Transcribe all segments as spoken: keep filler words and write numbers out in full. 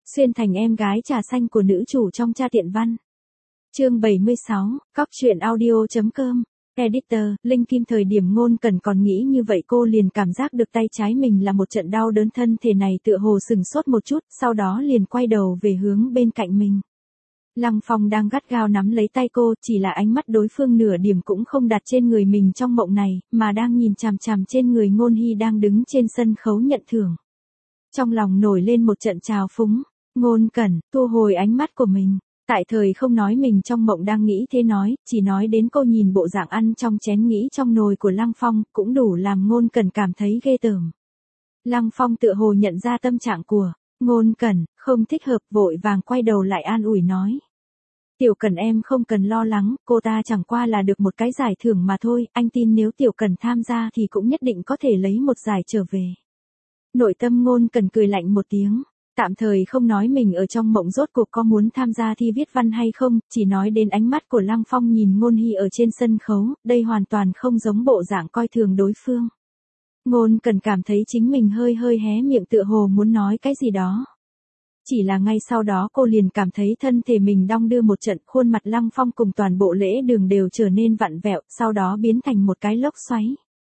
Xuyên thành em gái trà xanh của nữ chủ trong Cha Tiện Văn. Chương bảy mươi sáu, cóc truyện audio.com. Editor, Linh Kim. Thời điểm Ngôn Cẩn còn nghĩ như vậy cô liền cảm giác được tay trái mình là một trận đau đớn, thân thể này tựa hồ sừng sốt một chút, sau đó liền quay đầu về hướng bên cạnh mình. Lăng Phong đang gắt gao nắm lấy tay cô, chỉ là ánh mắt đối phương nửa điểm cũng không đặt trên người mình trong mộng này, mà đang nhìn chằm chằm trên người Ngôn Hy đang đứng trên sân khấu nhận thưởng. Trong lòng nổi lên một trận trào phúng, Ngôn Cẩn thu hồi ánh mắt của mình. Tại thời không nói mình trong mộng đang nghĩ thế nói, chỉ nói đến cô nhìn bộ dạng ăn trong chén nghĩ trong nồi của Lăng Phong, cũng đủ làm Ngôn Cẩn cảm thấy ghê tởm. Lăng Phong tựa hồ nhận ra tâm trạng của Ngôn Cẩn, không thích hợp, vội vàng quay đầu lại an ủi nói. Tiểu Cẩn em không cần lo lắng, cô ta chẳng qua là được một cái giải thưởng mà thôi, anh tin nếu Tiểu Cẩn tham gia thì cũng nhất định có thể lấy một giải trở về. Nội tâm Ngôn Cẩn cười lạnh một tiếng. Tạm thời không nói mình ở trong mộng rốt cuộc có muốn tham gia thi viết văn hay không, chỉ nói đến ánh mắt của Lăng Phong nhìn Ngôn Hy ở trên sân khấu, đây hoàn toàn không giống bộ dạng coi thường đối phương. Ngôn Cẩn cảm thấy chính mình hơi hơi hé miệng tựa hồ muốn nói cái gì đó. Chỉ là ngay sau đó cô liền cảm thấy thân thể mình đong đưa một trận, khuôn mặt Lăng Phong cùng toàn bộ lễ đường đều trở nên vặn vẹo, sau đó biến thành một cái lốc xoáy.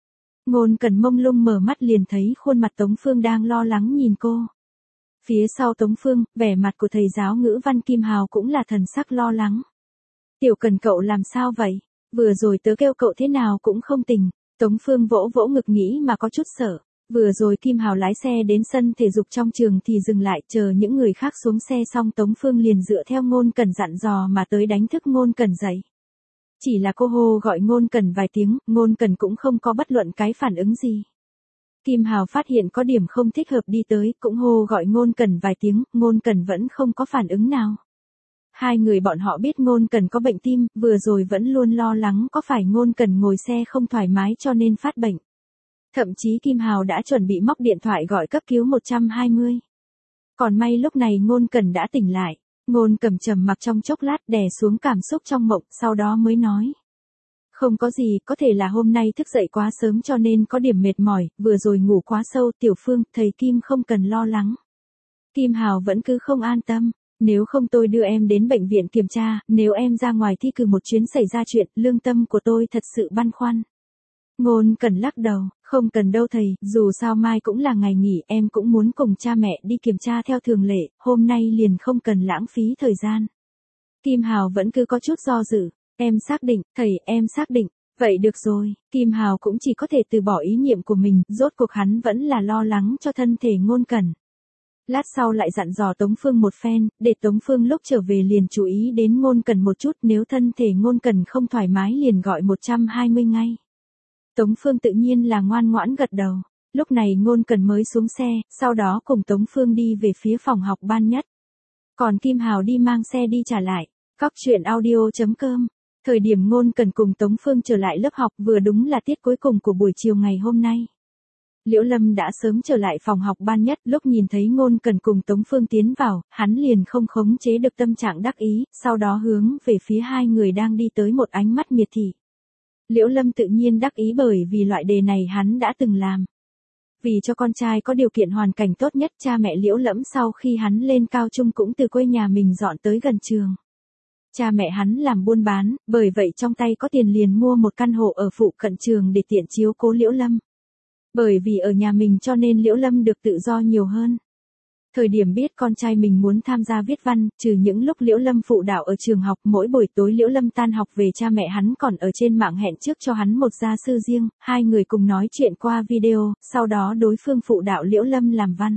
Ngôn Cẩn mông lung mở mắt liền thấy khuôn mặt Tống Phương đang lo lắng nhìn cô. Phía sau Tống Phương, vẻ mặt của thầy giáo ngữ văn Kim Hào cũng là thần sắc lo lắng. Tiểu Cẩn cậu làm sao vậy? Vừa rồi tớ kêu cậu thế nào cũng không tỉnh. Tống Phương vỗ vỗ ngực nghĩ mà có chút sợ. Vừa rồi Kim Hào lái xe đến sân thể dục trong trường thì dừng lại chờ những người khác xuống xe xong Tống Phương liền dựa theo Ngôn Cẩn dặn dò mà tới đánh thức Ngôn Cẩn dậy. Chỉ là cô hô gọi Ngôn Cẩn vài tiếng, Ngôn Cẩn cũng không có bất luận cái phản ứng gì. Kim Hào phát hiện có điểm không thích hợp đi tới, cũng hô gọi Ngôn Cẩn vài tiếng, Ngôn Cẩn vẫn không có phản ứng nào. Hai người bọn họ biết Ngôn Cẩn có bệnh tim, vừa rồi vẫn luôn lo lắng có phải Ngôn Cẩn ngồi xe không thoải mái cho nên phát bệnh. Thậm chí Kim Hào đã chuẩn bị móc điện thoại gọi cấp cứu một trăm hai mươi. Còn may lúc này Ngôn Cẩn đã tỉnh lại, Ngôn Cẩn trầm mặc trong chốc lát đè xuống cảm xúc trong mộng, sau đó mới nói. Không có gì, có thể là hôm nay thức dậy quá sớm cho nên có điểm mệt mỏi, vừa rồi ngủ quá sâu. Tiểu Phương, thầy Kim không cần lo lắng. Kim Hào vẫn cứ không an tâm, nếu không tôi đưa em đến bệnh viện kiểm tra, nếu em ra ngoài thi cử một chuyến xảy ra chuyện, lương tâm của tôi thật sự băn khoăn. Ngôn Cẩn lắc đầu, không cần đâu thầy, dù sao mai cũng là ngày nghỉ, em cũng muốn cùng cha mẹ đi kiểm tra theo thường lệ, hôm nay liền không cần lãng phí thời gian. Kim Hào vẫn cứ có chút do dự. Em xác định, thầy, em xác định. Vậy được rồi, Kim Hào cũng chỉ có thể từ bỏ ý niệm của mình, rốt cuộc hắn vẫn là lo lắng cho thân thể Ngôn Cẩn. Lát sau lại dặn dò Tống Phương một phen, để Tống Phương lúc trở về liền chú ý đến Ngôn Cẩn một chút, nếu thân thể Ngôn Cẩn không thoải mái liền gọi một trăm hai mươi ngay. Tống Phương tự nhiên là ngoan ngoãn gật đầu. Lúc này Ngôn Cẩn mới xuống xe, sau đó cùng Tống Phương đi về phía phòng học ban nhất. Còn Kim Hào đi mang xe đi trả lại. Cóc truyện audio.com. Thời điểm Ngôn Cẩn cùng Tống Phương trở lại lớp học vừa đúng là tiết cuối cùng của buổi chiều ngày hôm nay. Liễu Lâm đã sớm trở lại phòng học ban nhất, lúc nhìn thấy Ngôn Cẩn cùng Tống Phương tiến vào, hắn liền không khống chế được tâm trạng đắc ý, sau đó hướng về phía hai người đang đi tới một ánh mắt miệt thị. Liễu Lâm tự nhiên đắc ý bởi vì loại đề này hắn đã từng làm. Vì cho con trai có điều kiện hoàn cảnh tốt nhất, cha mẹ Liễu Lẫm sau khi hắn lên cao trung cũng từ quê nhà mình dọn tới gần trường. Cha mẹ hắn làm buôn bán, bởi vậy trong tay có tiền liền mua một căn hộ ở phụ cận trường để tiện chiếu cố Liễu Lâm. Bởi vì ở nhà mình cho nên Liễu Lâm được tự do nhiều hơn. Thời điểm biết con trai mình muốn tham gia viết văn, trừ những lúc Liễu Lâm phụ đạo ở trường học, mỗi buổi tối Liễu Lâm tan học về cha mẹ hắn còn ở trên mạng hẹn trước cho hắn một gia sư riêng, hai người cùng nói chuyện qua video, sau đó đối phương phụ đạo Liễu Lâm làm văn.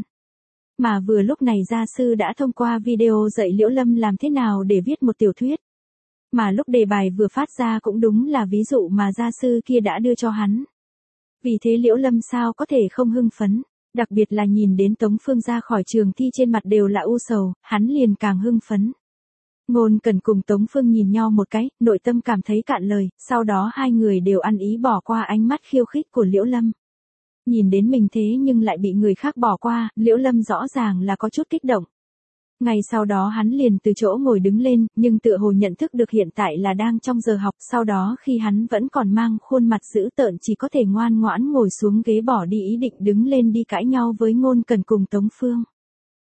Mà vừa lúc này gia sư đã thông qua video dạy Liễu Lâm làm thế nào để viết một tiểu thuyết. Mà lúc đề bài vừa phát ra cũng đúng là ví dụ mà gia sư kia đã đưa cho hắn. Vì thế Liễu Lâm sao có thể không hưng phấn, đặc biệt là nhìn đến Tống Phương ra khỏi trường thi trên mặt đều là u sầu, hắn liền càng hưng phấn. Ngôn Cẩn cùng Tống Phương nhìn nhau một cái, nội tâm cảm thấy cạn lời, sau đó hai người đều ăn ý bỏ qua ánh mắt khiêu khích của Liễu Lâm. Nhìn đến mình thế nhưng lại bị người khác bỏ qua, Liễu Lâm rõ ràng là có chút kích động. Ngày sau đó hắn liền từ chỗ ngồi đứng lên, nhưng tựa hồ nhận thức được hiện tại là đang trong giờ học, sau đó khi hắn vẫn còn mang khuôn mặt dữ tợn chỉ có thể ngoan ngoãn ngồi xuống ghế bỏ đi ý định đứng lên đi cãi nhau với Ngôn Cẩn cùng Tống Phương.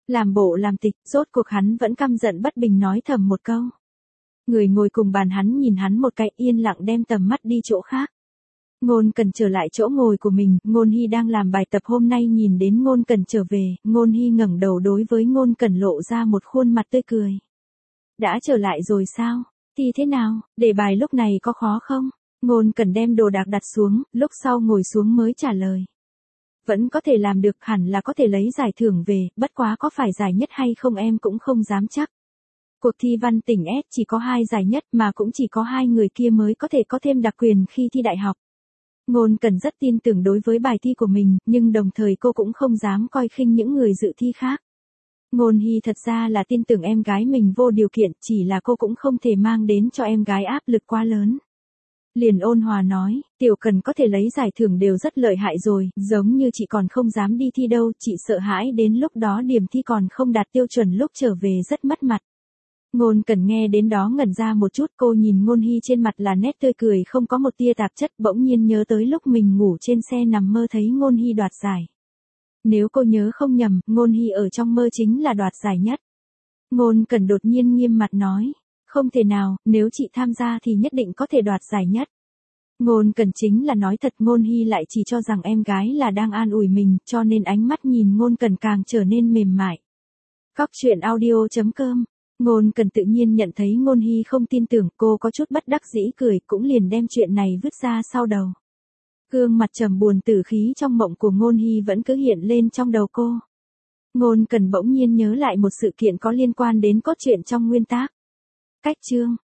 Làm bộ làm tịch, rốt cuộc hắn vẫn căm giận bất bình nói thầm một câu. Người ngồi cùng bàn hắn nhìn hắn một cái yên lặng đem tầm mắt đi chỗ khác. Ngôn Cần trở lại chỗ ngồi của mình, Ngôn Hy đang làm bài tập hôm nay nhìn đến Ngôn Cần trở về, Ngôn Hy ngẩng đầu đối với Ngôn Cần lộ ra một khuôn mặt tươi cười. Đã trở lại rồi sao? Thì thế nào, đề bài lúc này có khó không? Ngôn Cần đem đồ đạc đặt xuống, lúc sau ngồi xuống mới trả lời. Vẫn có thể làm được, hẳn là có thể lấy giải thưởng về, bất quá có phải giải nhất hay không em cũng không dám chắc. Cuộc thi văn tỉnh S chỉ có hai giải nhất mà cũng chỉ có hai người kia mới có thể có thêm đặc quyền khi thi đại học. Ngôn Cần rất tin tưởng đối với bài thi của mình, nhưng đồng thời cô cũng không dám coi khinh những người dự thi khác. Ngôn Hy thật ra là tin tưởng em gái mình vô điều kiện, chỉ là cô cũng không thể mang đến cho em gái áp lực quá lớn. Liền ôn hòa nói, Tiểu Cần có thể lấy giải thưởng đều rất lợi hại rồi, giống như chị còn không dám đi thi đâu, chị sợ hãi đến lúc đó điểm thi còn không đạt tiêu chuẩn lúc trở về rất mất mặt. Ngôn Cần nghe đến đó ngẩn ra một chút, cô nhìn Ngôn Hy trên mặt là nét tươi cười không có một tia tạp chất, bỗng nhiên nhớ tới lúc mình ngủ trên xe nằm mơ thấy Ngôn Hy đoạt giải. Nếu cô nhớ không nhầm, Ngôn Hy ở trong mơ chính là đoạt giải nhất. Ngôn Cần đột nhiên nghiêm mặt nói, không thể nào, nếu chị tham gia thì nhất định có thể đoạt giải nhất. Ngôn Cần chính là nói thật, Ngôn Hy lại chỉ cho rằng em gái là đang an ủi mình, cho nên ánh mắt nhìn Ngôn Cần càng trở nên mềm mại. Cóc truyện audio chấm com. Ngôn Cần tự nhiên nhận thấy Ngôn Hy không tin tưởng, cô có chút bất đắc dĩ cười, cũng liền đem chuyện này vứt ra sau đầu. Gương mặt trầm buồn tử khí trong mộng của Ngôn Hy vẫn cứ hiện lên trong đầu cô. Ngôn Cần bỗng nhiên nhớ lại một sự kiện có liên quan đến cốt truyện trong nguyên tác. Cách chương